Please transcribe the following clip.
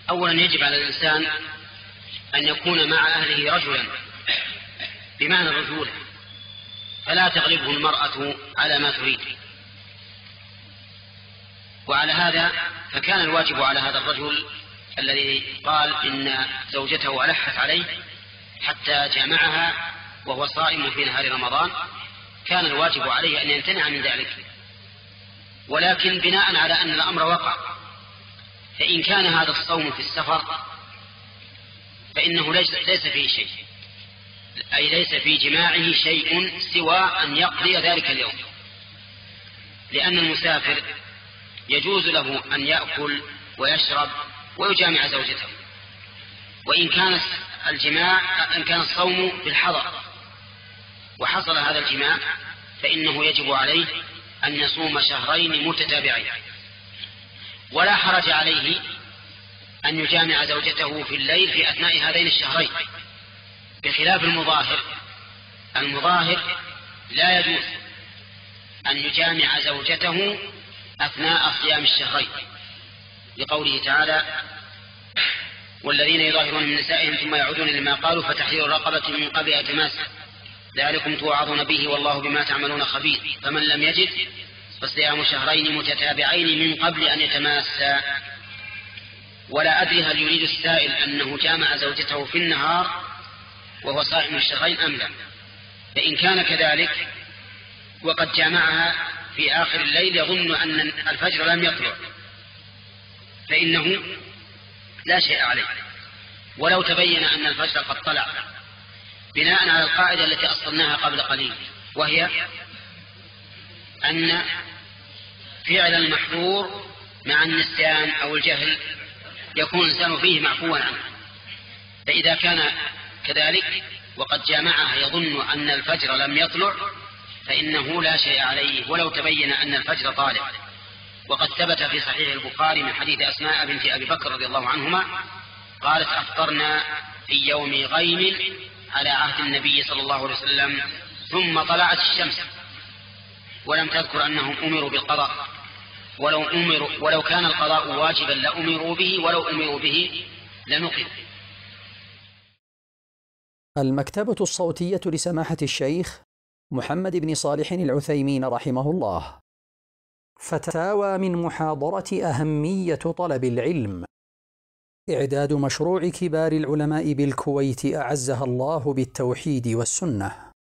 أولا يجب على الإنسان أن يكون مع أهله رجلا بمعنى الرجولة، فلا تغلبه المرأة على ما تريد. وعلى هذا فكان الواجب على هذا الرجل الذي قال إن زوجته ألحت عليه حتى جامعها وهو صائم في نهار رمضان، كان الواجب عليه أن يمتنع من ذلك، ولكن بناء على أن الأمر وقع. فإن كان هذا الصوم في السفر فإنه ليس فيه شيء، أي ليس في جماعه شيء سوى أن يقضي ذلك اليوم، لأن المسافر يجوز له أن يأكل ويشرب ويجامع زوجته. وإن كان إن كان الصوم في الحضر وحصل هذا الجماع فإنه يجب عليه أن يصوم شهرين متتابعين، ولا حرج عليه أن يجامع زوجته في الليل في أثناء هذين الشهرين، بخلاف المظاهر لا يجوز أن يجامع زوجته أثناء صيام الشهرين، لقوله تعالى: والذين يظاهرون من نسائهم ثم يعودون لما قالوا فتحرير رقبة من قبل أن يتماسا ذلكم توعظون به والله بما تعملون خبير فمن لم يجد فصيام شهرين متتابعين من قبل أن يتماسا. ولا أدري هل يريد السائل أنه جامع زوجته في النهار وهو صائم الشهرين أم لا. فإن كان كذلك وقد جامعها في آخر الليل يظن أن الفجر لم يطلع فإنه لا شيء عليه، ولو تبين أن الفجر قد طلع، بناء على القاعدة التي أصلناها قبل قليل، وهي أن فعل المحظور مع النسيان أو الجهل يكون الإنسان فيه معفوا عنه. فإذا كان كذلك وقد جامعها يظن أن الفجر لم يطلع فإنه لا شيء عليه ولو تبين أن الفجر طالع. وقد ثبت في صحيح البخاري من حديث أسماء بنت أبي بكر رضي الله عنهما قالت: أفطرنا في يوم غيم على عهد النبي صلى الله عليه وسلم ثم طلعت الشمس، ولم تذكر أنهم أمروا بالقضاء، ولو كان القضاء واجبا لأمروا به، ولو أمروا به لنقض. المكتبة الصوتية لسماحة الشيخ محمد بن صالح العثيمين رحمه الله. فتاوى من محاضرة أهمية طلب العلم. إعداد مشروع كبار العلماء بالكويت أعزها الله بالتوحيد والسنة.